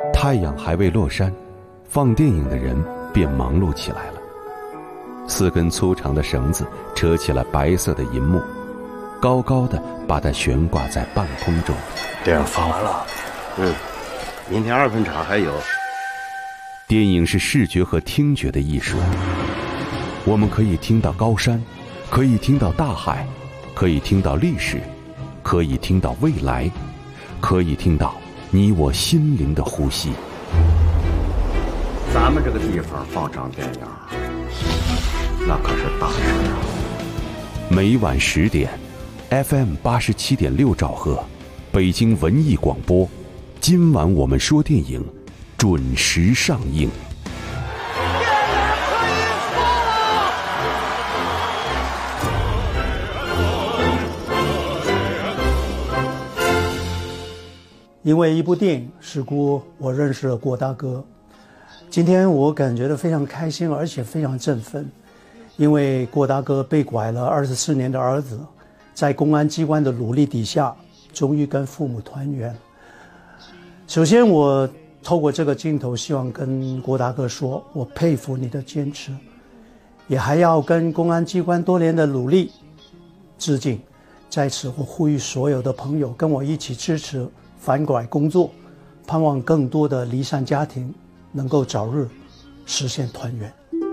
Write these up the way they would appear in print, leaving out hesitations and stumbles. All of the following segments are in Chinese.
太阳还未落山，放电影的人便忙碌起来了。4根粗长的绳子扯起了白色的银幕，高高的把它悬挂在半空中。 电影放完了， 明天2分场还有。 电影是视觉和听觉的艺术，我们可以听到高山，可以听到大海，可以听到历史，可以听到未来，可以听到你我心灵的呼吸。 咱们这个地方放场电影，那可是大事啊！ 每晚10点 ，FM 87.6兆赫，北京文艺广播。今晚我们说电影，准时上映。 因为一部电影事故，我认识了郭大哥。今天我感觉到非常开心，而且非常振奋，因为郭大哥被拐了24年的儿子，在公安机关的努力底下，终于跟父母团圆。首先，我透过这个镜头，希望跟郭大哥说，我佩服你的坚持，也还要跟公安机关多年的努力致敬。在此，我呼吁所有的朋友跟我一起支持反拐工作，盼望更多的离散家庭能够早日实现团圆。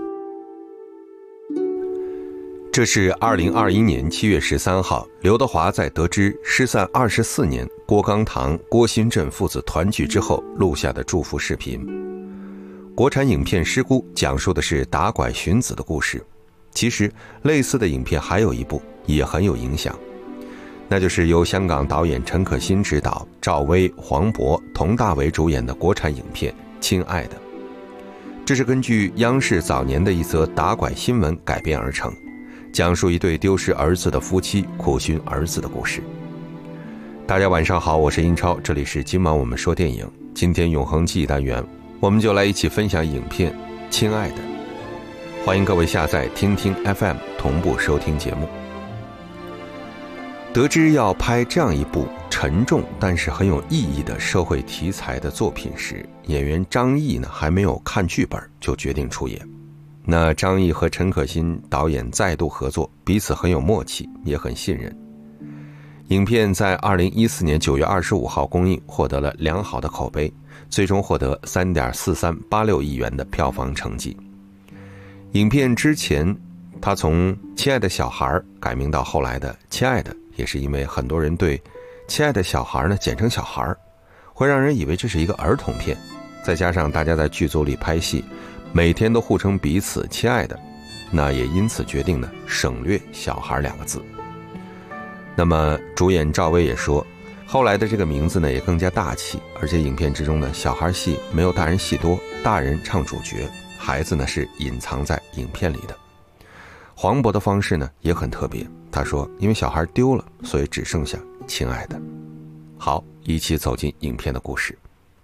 这是2021年7月13号，刘德华在得知失散24年郭刚堂、郭新振父子团聚之后录下的祝福视频。国产影片《失孤》讲述的是打拐寻子的故事。其实类似的影片还有一部也很有影响，那就是由香港导演陈可辛执导，赵薇、黄渤、佟大为主演的国产影片《亲爱的》。这是根据央视早年的一则打拐新闻改编而成，讲述一对丢失儿子的夫妻苦寻儿子的故事。大家晚上好，我是英超，这里是今晚我们说电影。今天永恒记忆单元，我们就来一起分享影片《亲爱的》。欢迎各位下载听听 FM 同步收听节目。得知要拍这样一部沉重但是很有意义的社会题材的作品时，演员张译呢还没有看剧本就决定出演。那张译和陈可辛导演再度合作，彼此很有默契，也很信任。影片在2014年9月25号公映，获得了良好的口碑，最终获得 3.4386 亿元的票房成绩。影片之前他从亲爱的小孩改名到后来的亲爱的，也是因为很多人对亲爱的小孩呢简称小孩，会让人以为这是一个儿童片，再加上大家在剧组里拍戏每天都互称彼此亲爱的，那也因此决定呢省略小孩2个字。那么主演赵薇也说，后来的这个名字呢也更加大气，而且影片之中的小孩戏没有大人戏多，大人唱主角，孩子呢是隐藏在影片里的。黄渤的方式呢也很特别，他说因为小孩丢了，所以只剩下亲爱的。好，一起走进影片的故事。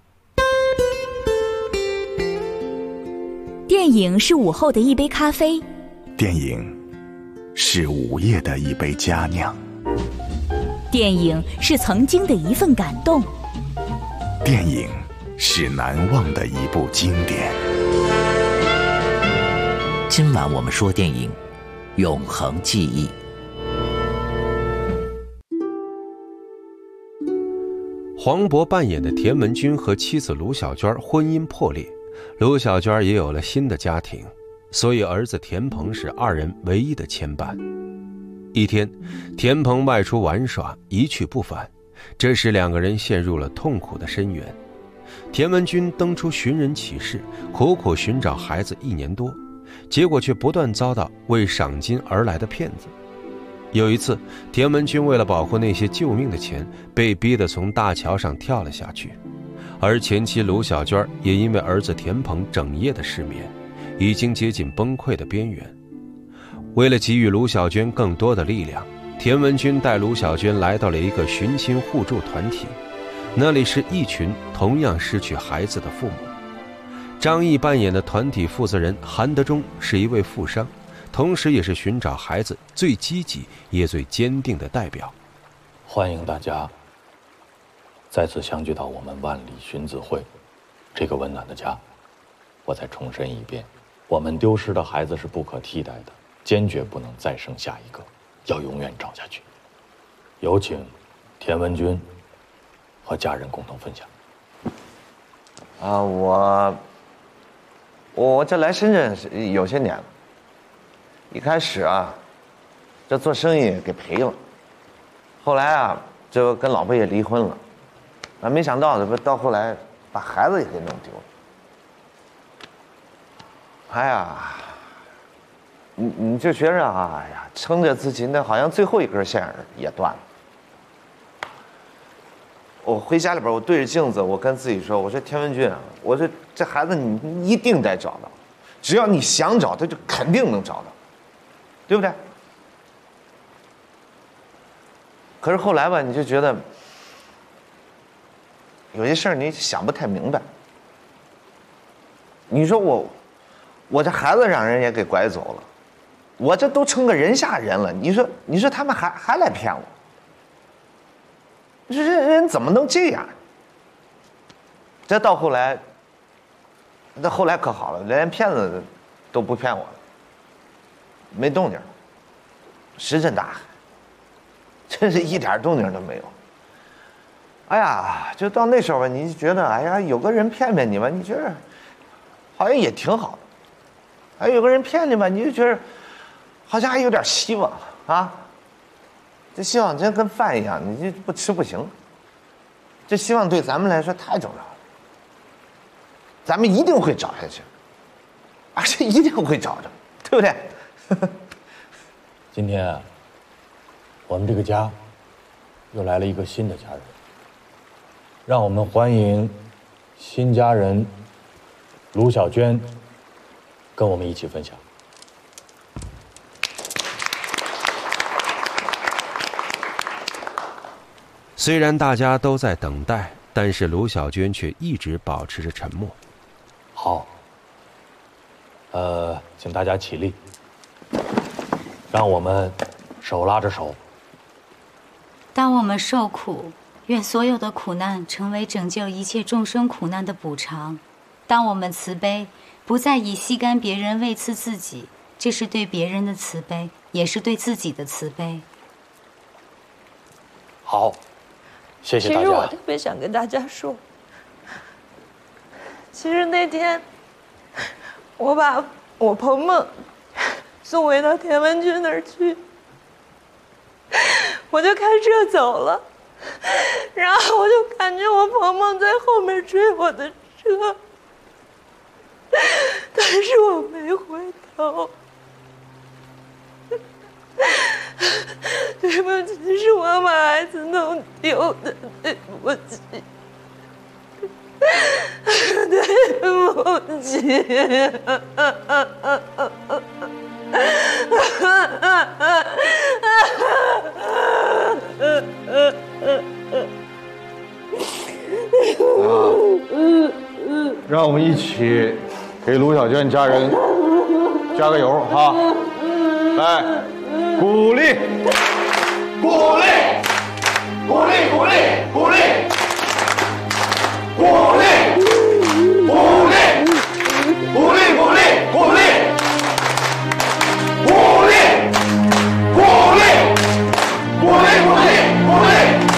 电影是午后的一杯咖啡， 电影是午夜的一杯佳酿， 电影是曾经的一份感动， 电影是难忘的一部经典。 今晚我们说电影，永恒记忆。 黄渤扮演的田文军和妻子卢小娟婚姻破裂，卢小娟也有了新的家庭，所以儿子田鹏是2人唯一的牵绊。一天，田鹏外出玩耍，一去不返，这时2个人陷入了痛苦的深渊。田文军登出寻人启事，苦苦寻找孩子1年多，结果却不断遭到为赏金而来的骗子。有一次，田文军为了保护那些救命的钱，被逼得从大桥上跳了下去，而前妻卢小娟也因为儿子田鹏整夜的失眠，已经接近崩溃的边缘。为了给予卢小娟更多的力量，田文军带卢小娟来到了一个寻亲互助团体，那里是一群同样失去孩子的父母。张译扮演的团体负责人韩德忠是一位富商，同时也是寻找孩子最积极也最坚定的代表。 欢迎大家再次相聚到我们万里寻子会。 这个温暖的家。我再重申一遍，我们丢失的孩子是不可替代的，坚决不能再生下一个，要永远找下去。有请田文军和家人共同分享。 我这来深圳是有些年了，一开始啊，这做生意给赔了，后来啊，就跟老婆也离婚了，没想到这不到后来把孩子也给弄丢了。哎呀，你就觉着啊，哎呀，撑着自己那好像最后一根线也断了。我回家里边，我对着镜子，我跟自己说：“我说田文军啊，我说这孩子你一定得找到，只要你想找，他就肯定能找到，对不对？”可是后来吧，你就觉得有些事儿你想不太明白。你说我这孩子让人也给拐走了，我这都成个人下人了，你说他们还来骗我？人怎么能这样？这到后来，那后来可好了，连骗子都不骗我了，没动静，石沉大海，真是一点动静都没有。哎呀，就到那时候吧，你就觉得，哎呀，有个人骗骗你吧，你觉得好像也挺好的；还有个人骗你吧，你就觉得好像还有点希望啊。这希望真跟饭一样，你这不吃不行。这希望对咱们来说太重要了，咱们一定会找下去，而且一定会找着，对不对？ 今天啊，我们这个家又来了一个新的家人，让我们欢迎新家人卢小娟跟我们一起分享。 虽然大家都在等待，但是卢小娟却一直保持着沉默。 好，请大家起立，让我们手拉着手。 当我们受苦，愿所有的苦难成为拯救一切众生苦难的补偿。当我们慈悲，不再以吸干别人喂赐自己，这是对别人的慈悲，也是对自己的慈悲。 好。谢谢大家。 其实我特别想跟大家说，其实那天我把我鹏鹏送回到田文军那儿去，我就开车走了，然后我就感觉我鹏鹏在后面追我的车，但是我没回头。对不起，是我把孩子弄丢的，对不起，对不起。 让我们一起给卢小娟家人加个油哈！来。鼓励，鼓励，鼓励，鼓励，鼓励，鼓励，鼓励，鼓励，鼓励，鼓励，鼓励，鼓励，鼓励，鼓励。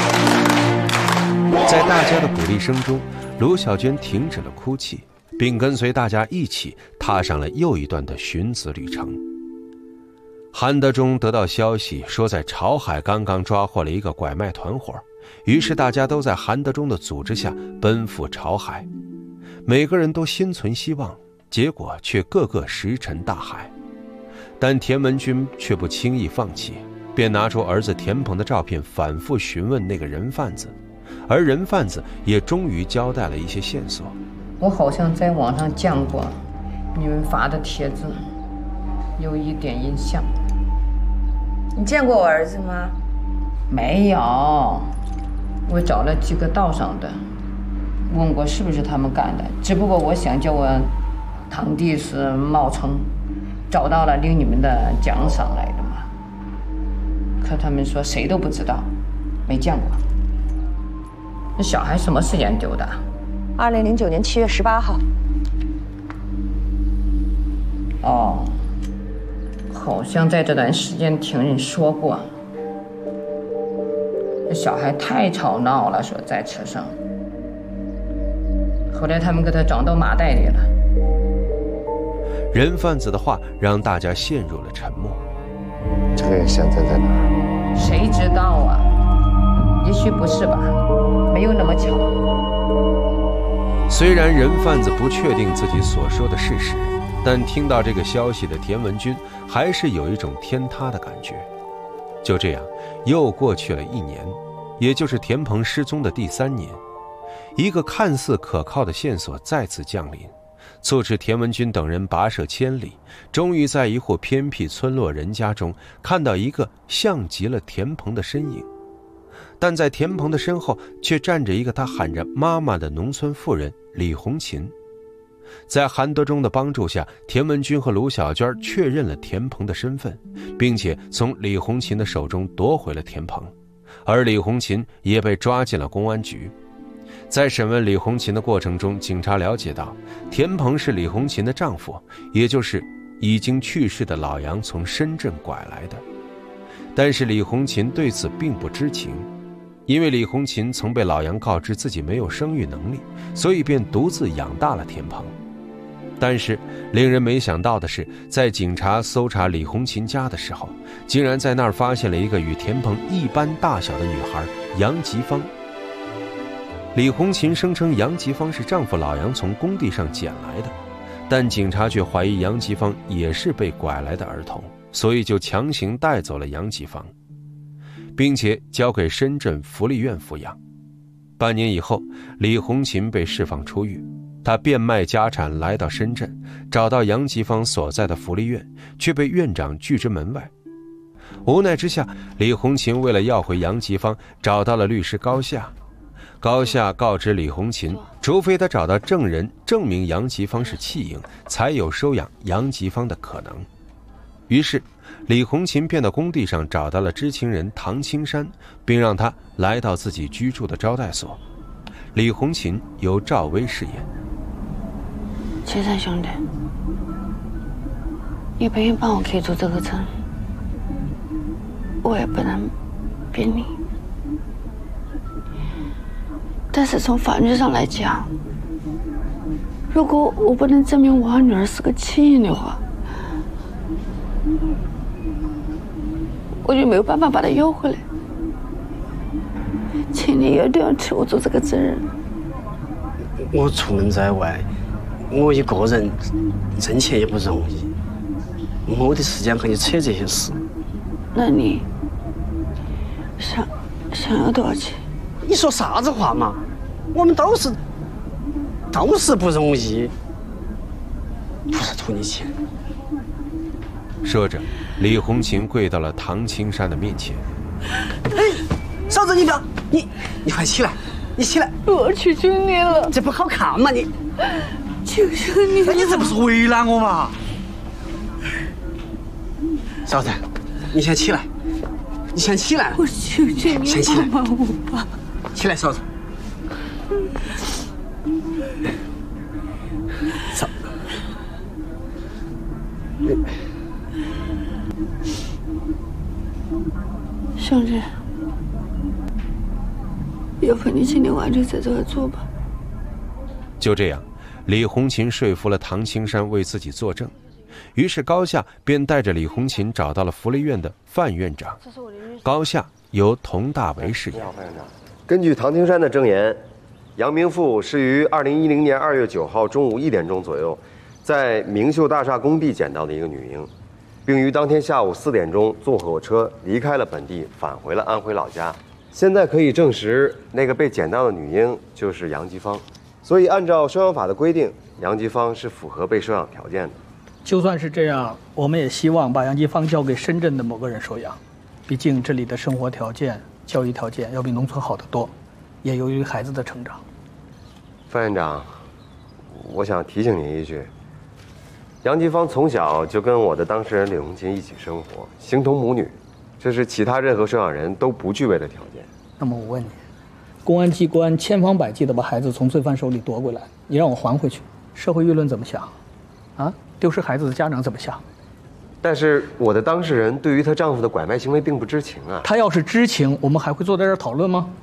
在大家的鼓励声中，卢小娟停止了哭泣，并跟随大家一起踏上了又一段的寻子旅程。韩德忠得到消息说，在潮海刚刚抓获了一个拐卖团伙，于是大家都在韩德忠的组织下奔赴潮海，每个人都心存希望，结果却个个石沉大海。但田文军却不轻易放弃，便拿出儿子田鹏的照片，反复询问那个人贩子，而人贩子也终于交代了一些线索。 我好像在网上见过你们发的帖子，有一点印象。 你见过我儿子吗？ 没有，我找了几个道上的，问过是不是他们干的，只不过我想叫我堂弟是冒充，找到了领你们的奖赏来的嘛。可他们说谁都不知道，没见过。那小孩什么时间丢的？ 2009年7月18号。 哦，好像在这段时间听人说过，这小孩太吵闹了，说在车上。后来他们给他装到麻袋里了。 人贩子的话让大家陷入了沉默。 这个现在在哪儿？ 谁知道啊？也许不是吧，没有那么巧。 虽然人贩子不确定自己所说的事实，但听到这个消息的田文军还是有一种天塌的感觉。就这样，又过去了1年，也就是田鹏失踪的第3年，一个看似可靠的线索再次降临，促使田文军等人跋涉千里，终于在一户偏僻村落人家中看到一个像极了田鹏的身影。但在田鹏的身后却站着一个他喊着妈妈的农村妇人李红琴。在韩德忠的帮助下，田文军和卢小娟确认了田鹏的身份，并且从李红琴的手中夺回了田鹏，而李红琴也被抓进了公安局。在审问李红琴的过程中，警察了解到田鹏是李红琴的丈夫，也就是已经去世的老杨从深圳拐来的。但是李红琴对此并不知情，因为李红琴曾被老杨告知自己没有生育能力，所以便独自养大了田鹏。但是令人没想到的是，在警察搜查李红琴家的时候，竟然在那儿发现了一个与田鹏一般大小的女孩杨吉芳。李红琴声称杨吉芳是丈夫老杨从工地上捡来的，但警察却怀疑杨吉芳也是被拐来的儿童，所以就强行带走了杨吉芳，并且交给深圳福利院抚养。半年以后，李红琴被释放出狱，她变卖家产来到深圳，找到杨吉芳所在的福利院，却被院长拒之门外。无奈之下，李红琴为了要回杨吉芳，找到了律师高夏。高夏告知李红琴，除非他找到证人证明杨吉芳是弃婴，才有收养杨吉芳的可能。于是李红琴便到工地上找到了知情人唐青山，并让他来到自己居住的招待所。李红琴由赵薇饰演。 青山兄弟，你不愿帮我开出这个证，我也不能逼你。但是从法律上来讲，如果我不能证明我女儿是个弃婴的话，我就没有办法把她要回来。请你一定要替我做这个责任。 我出门在外，我一个人挣钱也不容易，没得时间和你扯这些事。 那你想要多少钱？ 你说啥子话嘛？我们都是不容易，不是图你钱。 说着，李红琴跪到了唐青山的面前。 哎，嫂子，你不要，你快起来，你起来！ 我求求你了， 这不好看嘛你！ 求求你了！ 你这不是为难我吗？嫂子，你先起来，你先起来！ 我求求你， 先起来， 帮我吧！ 起来，嫂子。嫂， 兄弟，要不你今天晚上在这儿住吧。 就这样，李红琴说服了唐青山为自己作证，于是高夏便带着李红琴找到了福利院的范院长。高夏由佟大为饰演。 根据唐青山的证言，杨明富是于2010年2月9号中午1点钟左右，在明秀大厦工地捡到的一个女婴，并于当天下午4点钟坐火车离开了本地，返回了安徽老家。现在可以证实，那个被捡到的女婴就是杨吉芳，所以按照收养法的规定，杨吉芳是符合被收养条件的。 就算是这样，我们也希望把杨吉芳交给深圳的某个人收养，毕竟这里的生活条件、教育条件要比农村好得多，也由于孩子的成长。 范院长，我想提醒您一句，杨吉芳从小就跟我的当事人李红琴一起生活，形同母女，这是其他任何收养人都不具备的条件。 那么我问你， 公安机关千方百计地把孩子从罪犯手里夺过来，你让我还回去，社会舆论怎么想？啊，丢失孩子的家长怎么想？ 但是我的当事人对于她丈夫的拐卖行为并不知情啊。 她要是知情，我们还会坐在这儿讨论吗？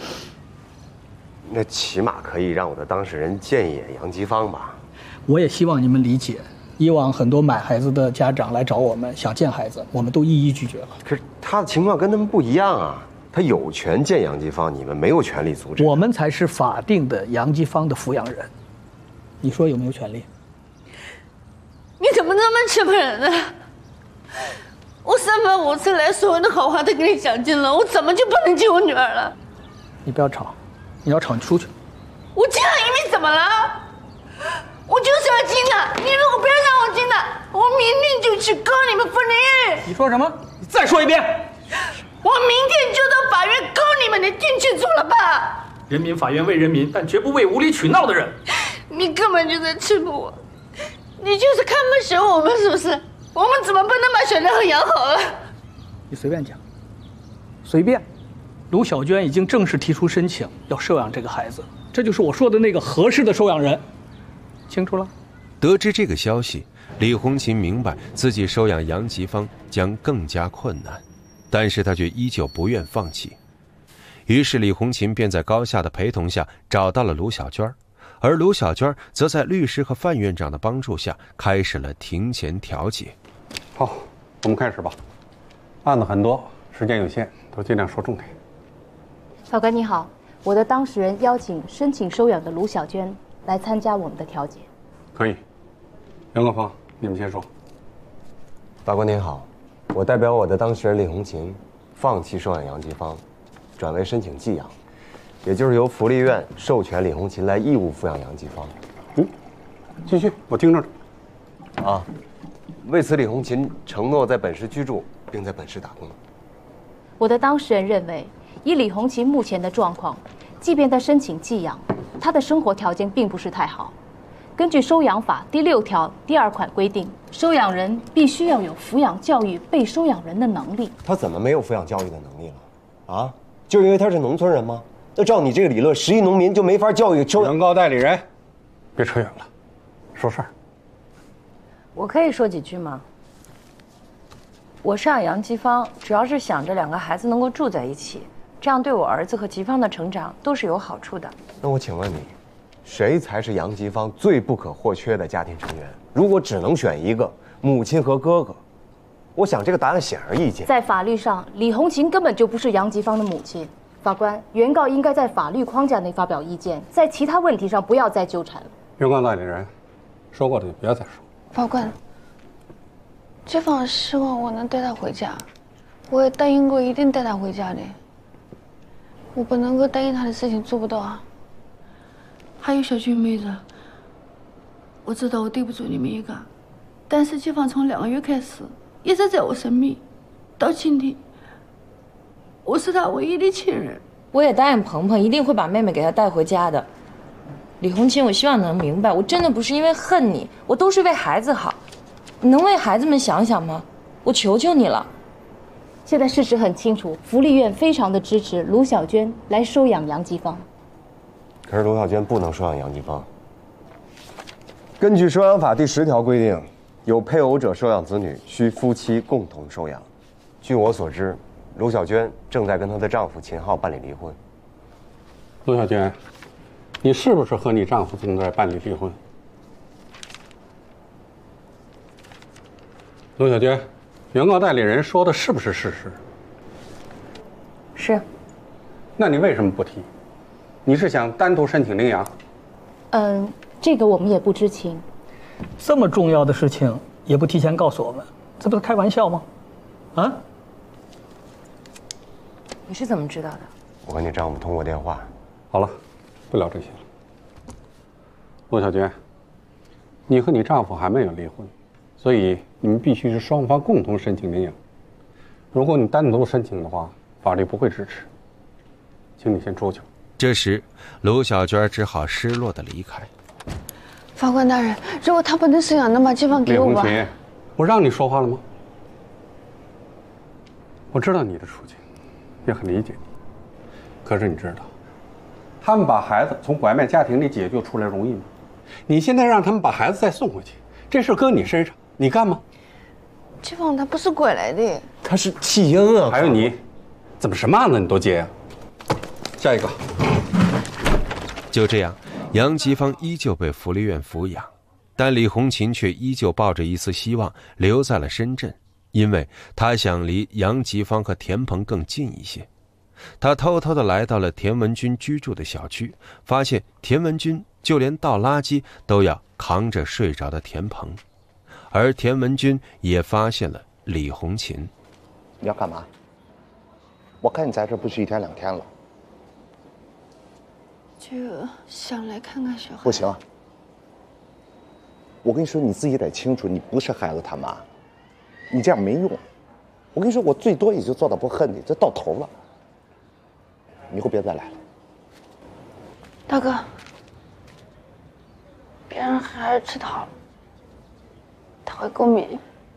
那起码可以让我的当事人见一眼杨吉芳吧。 我也希望你们理解，以往很多买孩子的家长来找我们想见孩子，我们都一一拒绝了。 可是他的情况跟他们不一样啊，他有权见杨吉芳，你们没有权利阻止。 我们才是法定的杨吉芳的抚养人，你说有没有权利？ 你怎么这么欺负人呢？我3番5次来，所有的好话都给你讲尽了，我怎么就不能见我女儿了？ 你不要吵，你要吵你出去。 我见了一面怎么了？我就是要进的，你如果不要让我进的，我明天就去告你们分离。 你说什么？你再说一遍。 我明天就到法院告你们，你听清楚了吧？ 人民法院为人民，但绝不为无理取闹的人。 你根本就在欺负我，你就是看不起我们是不是？我们怎么不能把小男孩养好了？ 你随便讲，随便。卢小娟已经正式提出申请，要收养这个孩子，这就是我说的那个合适的收养人。清楚了。 得知这个消息，李红琴明白自己收养杨吉芳将更加困难，但是她却依旧不愿放弃。于是李红琴便在高夏的陪同下找到了卢小娟，而卢小娟则在律师和范院长的帮助下开始了庭前调解。 好，我们开始吧。案子很多，时间有限，都尽量说重点。 法官你好，我的当事人邀请申请收养的卢小娟来参加我们的调解。 可以。杨国芳，你们先说。 法官您好，我代表我的当事人李红琴，放弃收养杨吉芳，转为申请寄养，也就是由福利院授权李红琴来义务抚养杨吉芳。 继续，我听着。 啊，为此李红琴承诺在本市居住，并在本市打工。 我的当事人认为，以李红琴目前的状况，即便她申请寄养，她的生活条件并不是太好。根据收养法第6条第2款规定，收养人必须要有抚养教育被收养人的能力。 他怎么没有抚养教育的能力了？啊，就因为他是农村人吗？那照你这个理论，10亿农民就没法教育收养。 原告代理人，别扯远了，说事儿。 我可以说几句吗？我收养杨吉芳，主要是想着2个孩子能够住在一起，这样对我儿子和吉芳的成长都是有好处的。 那我请问你，谁才是杨吉芳最不可或缺的家庭成员？如果只能选一个，母亲和哥哥，我想这个答案显而易见。 在法律上，李红琴根本就不是杨吉芳的母亲。法官，原告应该在法律框架内发表意见，在其他问题上不要再纠缠了。 原告代理人，说过的就不要再说。 法官，吉芳希望我能带她回家，我也答应过一定带她回家的。我不能够答应她的事情做不到啊。还有小军妹子，我知道我对不住你们一个，但是吉芳从2个月开始一直在我身边，到今天，我是她唯一的亲人。 我也答应鹏鹏一定会把妹妹给她带回家的。李红琴，我希望能明白，我真的不是因为恨你，我都是为孩子好。你能为孩子们想想吗？我求求你了。 现在事实很清楚，福利院非常的支持卢小娟来收养杨吉芳。 可是卢小娟不能收养杨吉芳。根据收养法第10条规定，有配偶者收养子女，需夫妻共同收养。据我所知，卢小娟正在跟她的丈夫秦昊办理离婚。 卢小娟，你是不是和你丈夫正在办理离婚？卢小娟，原告代理人说的是不是事实？ 是。 那你为什么不提？你是想单独申请领养？ 这个我们也不知情。 这么重要的事情也不提前告诉我们，这不是开玩笑吗？啊？ 你是怎么知道的？ 我和你丈夫通过电话。 好了，不聊这些了。陆小娟，你和你丈夫还没有离婚，所以你们必须是双方共同申请领养。如果你单独申请的话，法律不会支持。请你先出去。 这时，卢小娟只好失落地离开。 法官大人，如果他不能收养，那么吉芳给我吧。 李红琴，我让你说话了吗？我知道你的处境，也很理解你。可是你知道， 他们把孩子从拐卖家庭里解救出来容易吗？你现在让他们把孩子再送回去，这事搁你身上，你干吗？ 街坊他不是拐来的， 他是弃婴啊！ 还有你，怎么什么案子你都接呀？下一个。 就这样，杨吉芳依旧被福利院抚养，但李红琴却依旧抱着一丝希望留在了深圳，因为她想离杨吉芳和田鹏更近一些。她偷偷地来到了田文军居住的小区，发现田文军就连倒垃圾都要扛着睡着的田鹏，而田文军也发现了李红琴。 你要干嘛？我看你在这不是1天2天了。 就想来看看小孩。 不行，我跟你说，你自己得清楚，你不是孩子他妈，你这样没用。我跟你说，我最多也就做到不恨你，这到头了。以后别再来了。 大哥，别让孩子吃桃，他会过敏。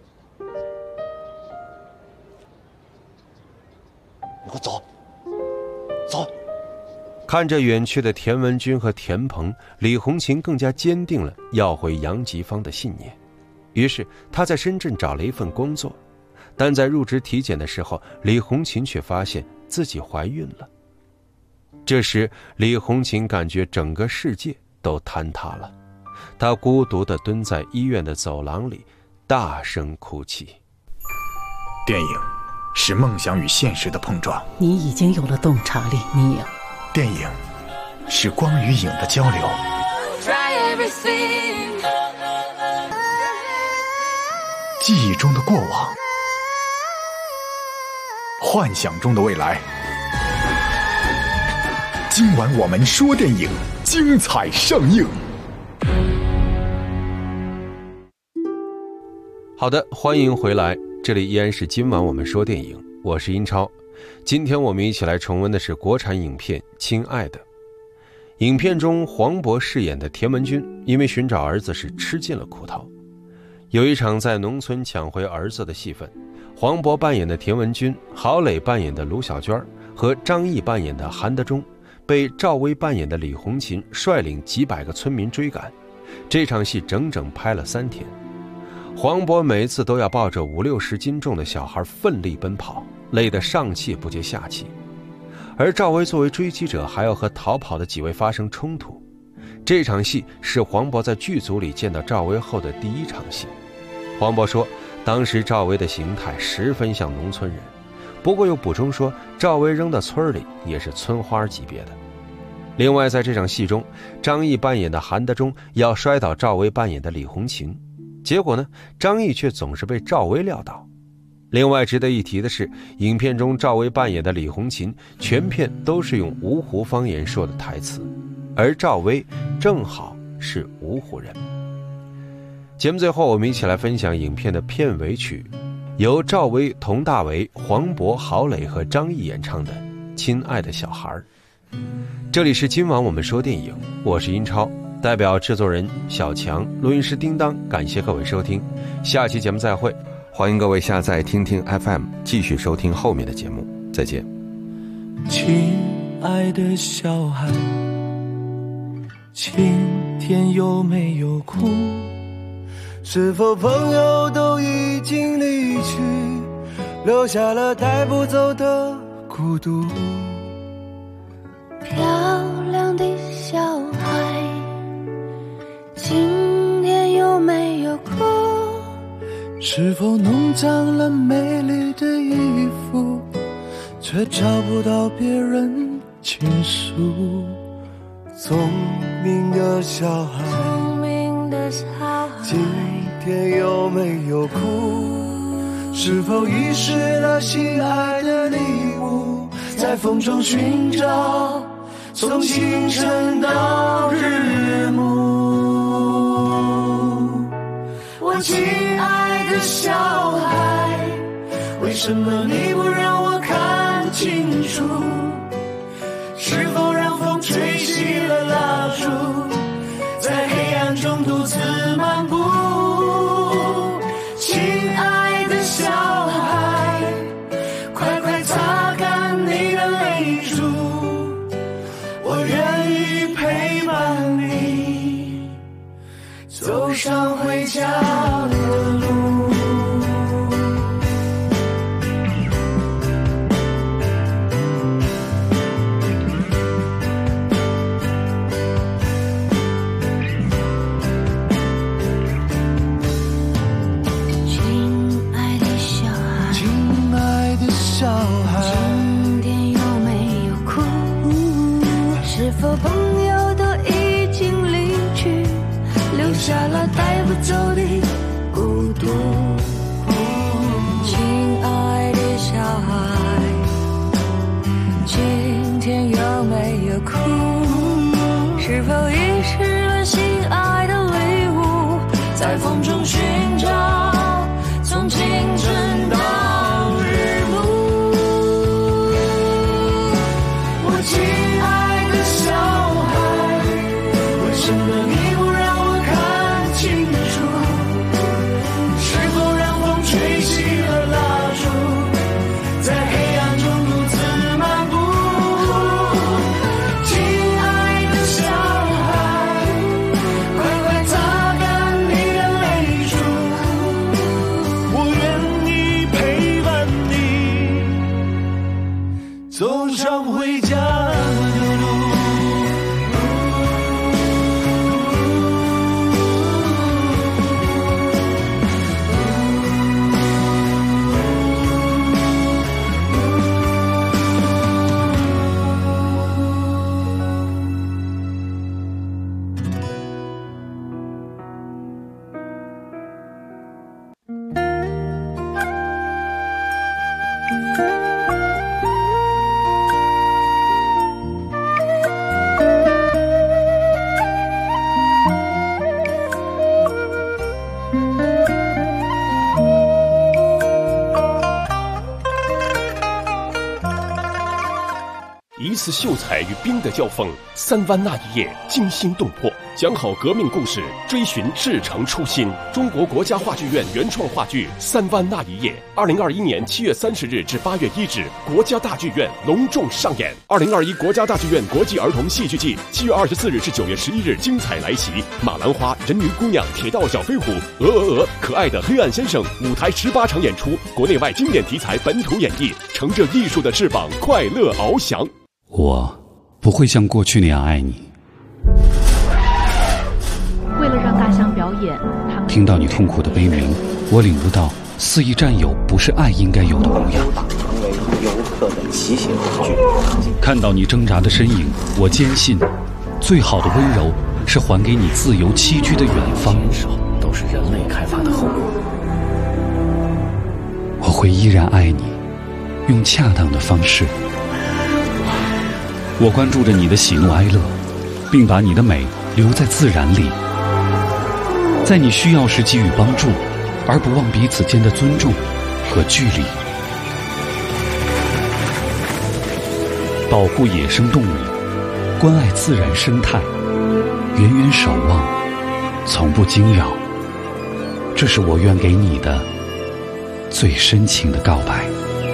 你给我走，走。 看着远去的田文军和田鹏，李红琴更加坚定了要回杨吉芳的信念。于是她在深圳找了一份工作，但在入职体检的时候，李红琴却发现自己怀孕了。这时李红琴感觉整个世界都坍塌了，她孤独地蹲在医院的走廊里，大声哭泣。 电影是梦想与现实的碰撞， 你已经有了洞察力，你有。 电影是光与影的交流，记忆中的过往，幻想中的未来。今晚我们说电影，精彩上映。 好的，欢迎回来，这里依然是今晚我们说电影，我是英超。今天我们一起来重温的是国产影片《亲爱的》。影片中黄渤饰演的田文军因为寻找儿子是吃尽了苦头。有一场在农村抢回儿子的戏份，黄渤扮演的田文军，郝蕾扮演的卢小娟和张译扮演的韩德忠被赵薇扮演的李红琴率领几百个村民追赶。这场戏整整拍了3天。黄渤每次都要抱着50、60斤重的小孩奋力奔跑，累得上气不接下气。而赵薇作为追击者，还要和逃跑的几位发生冲突。这场戏是黄渤在剧组里见到赵薇后的第1场戏。黄渤说，当时赵薇的形态十分像农村人，不过又补充说，赵薇扔到村里也是村花级别的。另外，在这场戏中，张译扮演的韩德忠要摔倒赵薇扮演的李红琴，结果呢，张译却总是被赵薇撂倒。另外值得一提的是，影片中赵薇扮演的李红琴全片都是用芜湖方言说的台词，而赵薇正好是芜湖人。节目最后，我们一起来分享影片的片尾曲，由赵薇、佟大为、黄渤、郝蕾和张译演唱的《亲爱的小孩》。这里是今晚我们说电影，我是英超，代表制作人小强，录音师叮当，感谢各位收听，下期节目再会。欢迎各位下载听听 FM， 继续收听后面的节目，再见。 亲爱的小孩，今天有没有哭？是否朋友都已经离去，留下了带不走的孤独？ 漂亮的小孩，今天有没有哭？ 是否弄脏了美丽的衣服，却找不到别人倾诉？聪明的小孩，今天有没有哭？是否遗失了心爱的礼物，在风中寻找，从清晨到日暮？我亲爱的小孩，为什么你不让我看清楚？是否让风吹熄了蜡烛，在黑暗中独自漫步？亲爱的小孩，快快擦干你的泪珠，我愿走上回家的路。 小孩，今天有没有哭？是否朋友都已经离去，留下了带不走的孤独？亲爱的小孩，今天有没有哭？是否遗失了心爱的礼物？在风中寻找，从清晨到亲爱的小孩，为什么你不让我看清楚？是否让风吹熄了蜡烛，在黑暗中独自漫步？亲爱的小孩，快快擦干你的泪珠，我愿意陪伴你走上回家。 一次秀才与兵的交锋，三湾那一夜惊心动魄，讲好革命故事，追寻至诚初心。中国国家话剧院原创话剧《三湾那一夜》，2021年7月30日至8月1日，国家大剧院隆重上演。2021国家大剧院国际儿童戏剧季7月24日至9月11日精彩来袭，马兰花、人鱼姑娘、铁道小飞虎、可爱的黑暗先生，舞台18场演出，国内外经典题材本土演绎，乘着艺术的翅膀，快乐翱翔。 我不会像过去那样爱你。 为了让大象表演，他们听到你痛苦的悲鸣，我领悟到肆意占有不是爱应该有的模样。 成为游客的骑行工具。 看到你挣扎的身影，我坚信，最好的温柔是还给你自由栖居的远方。 都是人类开发的后果。 我会依然爱你，用恰当的方式。我关注着你的喜怒哀乐，并把你的美留在自然里，在你需要时给予帮助，而不忘彼此间的尊重和距离。保护野生动物，关爱自然生态，远远守望，从不惊扰。这是我愿给你的最深情的告白。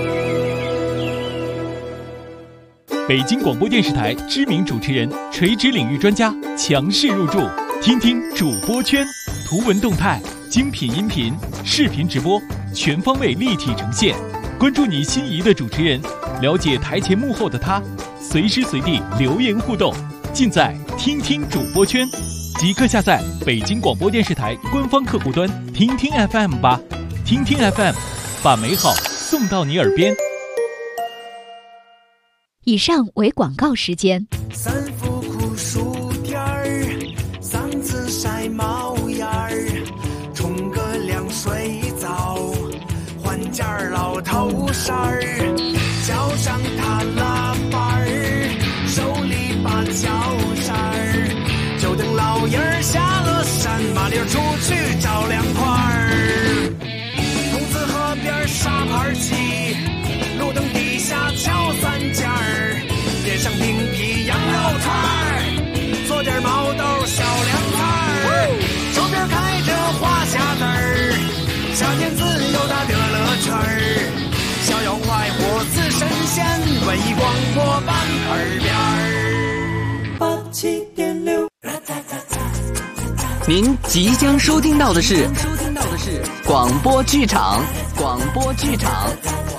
北京广播电视台知名主持人、垂直领域专家强势入驻，听听主播圈，图文动态、精品音频、视频直播，全方位立体呈现。关注你心仪的主持人，了解台前幕后的他，随时随地留言互动，尽在听听主播圈。即刻下载北京广播电视台官方客户端听听 FM 吧，听听 FM， 把美好送到你耳边。 以上为广告时间。 三伏酷暑天儿，嗓子晒冒烟儿，冲个凉水澡，换件老头衫儿，脚上踏拉板儿，手里把脚扇儿，就等老爷儿下了山，麻溜出去找凉快儿。筒子河边沙盘棋，路灯底下敲三件儿，点上冰皮羊肉串儿，做点毛豆小凉菜儿，手边开着花匣子儿，夏天自由的乐乐圈儿，逍遥快活似神仙，文艺广播版耳边儿。87.6 您即将收听到的是广播剧场。